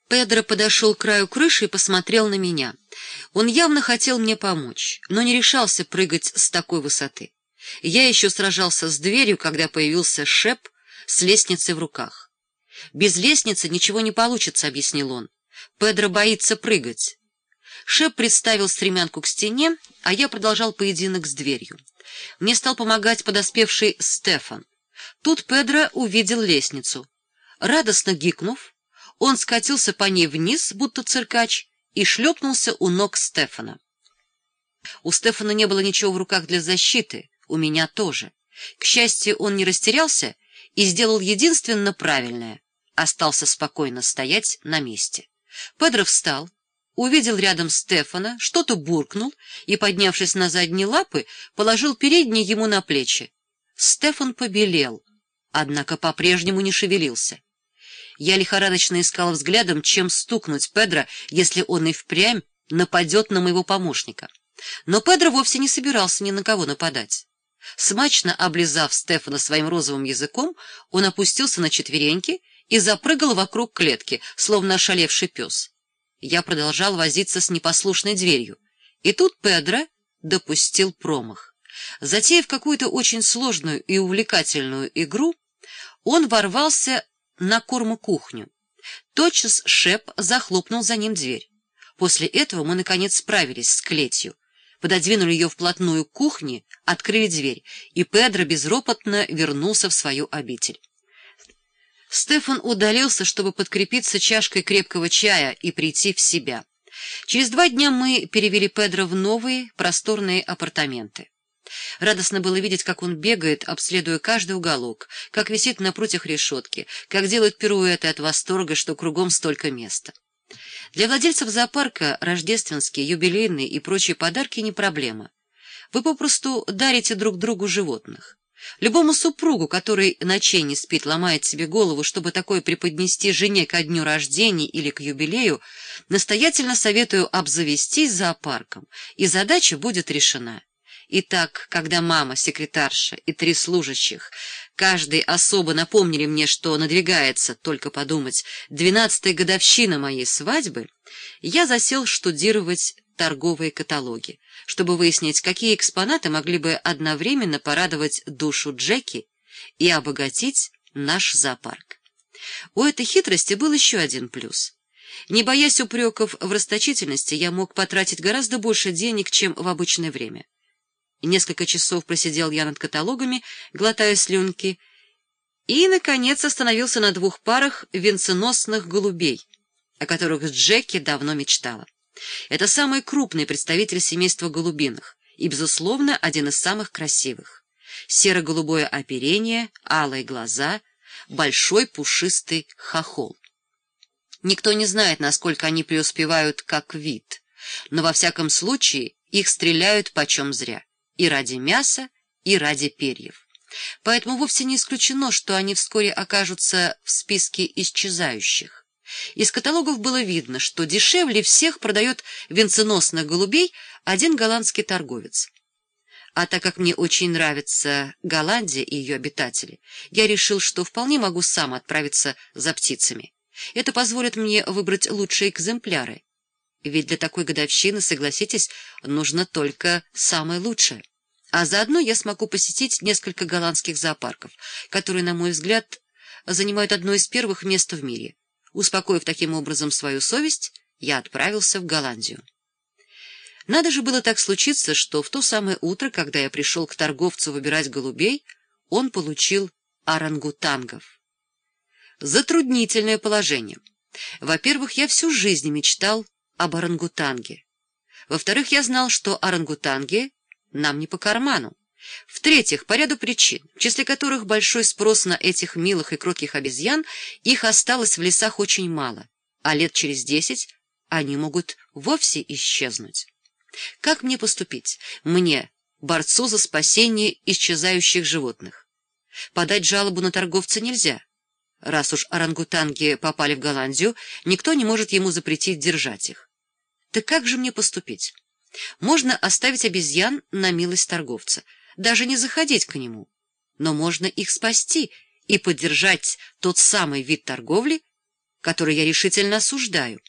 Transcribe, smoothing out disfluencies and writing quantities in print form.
Педро подошел к краю крыши и посмотрел на меня. Он явно хотел мне помочь, но не решался прыгать с такой высоты. Я еще сражался с дверью, когда появился Шеп с лестницей в руках. «Без лестницы ничего не получится», — объяснил он. «Педро боится прыгать». Шеп приставил стремянку к стене, а я продолжал поединок с дверью. Мне стал помогать подоспевший Стефан. Тут Педро увидел лестницу. Радостно гикнув, он скатился по ней вниз, будто циркач, и шлепнулся у ног Стефана. У Стефана не было ничего в руках для защиты, у меня тоже. К счастью, он не растерялся и сделал единственно правильное — остался спокойно стоять на месте. Педро встал, увидел рядом Стефана, что-то буркнул и, поднявшись на задние лапы, положил передние ему на плечи. Стефан побелел, однако по-прежнему не шевелился. Я лихорадочно искал взглядом, чем стукнуть Педро, если он и впрямь нападет на моего помощника. Но Педро вовсе не собирался ни на кого нападать. Смачно облизав Стефана своим розовым языком, он опустился на четвереньки и запрыгал вокруг клетки, словно ошалевший пес. Я продолжал возиться с непослушной дверью, и тут Педро допустил промах. Затеяв какую-то очень сложную и увлекательную игру, он ворвался на корму-кухню. Тотчас Шеп захлопнул за ним дверь. После этого мы, наконец, справились с клетью, пододвинули ее вплотную к кухне, открыли дверь, и Педро безропотно вернулся в свою обитель. Стефан удалился, чтобы подкрепиться чашкой крепкого чая и прийти в себя. Через 2 дня мы перевели Педро в новые просторные апартаменты. Радостно было видеть, как он бегает, обследуя каждый уголок, как висит на прутьях решетки, как делает пируэты от восторга, что кругом столько места. Для владельцев зоопарка рождественские, юбилейные и прочие подарки не проблема. Вы попросту дарите друг другу животных. Любому супругу, который ночей не спит, ломает себе голову, чтобы такое преподнести жене ко дню рождения или к юбилею, настоятельно советую обзавестись зоопарком, и задача будет решена. Итак, когда мама, секретарша и 3 служащих, каждый особо напомнили мне, что надвигается, только подумать, 12-я годовщина моей свадьбы, я засел штудировать торговые каталоги, чтобы выяснить, какие экспонаты могли бы одновременно порадовать душу Джеки и обогатить наш зоопарк. У этой хитрости был еще один плюс. Не боясь упреков в расточительности, я мог потратить гораздо больше денег, чем в обычное время. Несколько часов просидел я над каталогами, глотая слюнки, и, наконец, остановился на 2 парах венценосных голубей, о которых Джеки давно мечтала. Это самый крупный представитель семейства голубиных и, безусловно, один из самых красивых. Серо-голубое оперение, алые глаза, большой пушистый хохол. Никто не знает, насколько они преуспевают как вид, но во всяком случае их стреляют почем зря. И ради мяса, и ради перьев. Поэтому вовсе не исключено, что они вскоре окажутся в списке исчезающих. Из каталогов было видно, что дешевле всех продает венценосных голубей один голландский торговец. А так как мне очень нравится Голландия и ее обитатели, я решил, что вполне могу сам отправиться за птицами. Это позволит мне выбрать лучшие экземпляры. Ведь для такой годовщины, согласитесь, нужно только самое лучшее. А заодно я смогу посетить несколько голландских зоопарков, которые, на мой взгляд, занимают одно из первых мест в мире. Успокоив таким образом свою совесть, я отправился в Голландию. Надо же было так случиться, что в то самое утро, когда я пришел к торговцу выбирать голубей, он получил орангутангов. Затруднительное положение. Во-первых, я всю жизнь мечтал об орангутанге. Во-вторых, я знал, что орангутанги нам не по карману. В-третьих, по ряду причин, в числе которых большой спрос на этих милых и кротких обезьян, их осталось в лесах очень мало, а лет через 10 они могут вовсе исчезнуть. Как мне поступить? Мне, борцу за спасение исчезающих животных. Подать жалобу на торговца нельзя. Раз уж орангутанги попали в Голландию, никто не может ему запретить держать их. Так как же мне поступить? Можно оставить обезьян на милость торговца, даже не заходить к нему, но можно их спасти и поддержать тот самый вид торговли, который я решительно осуждаю.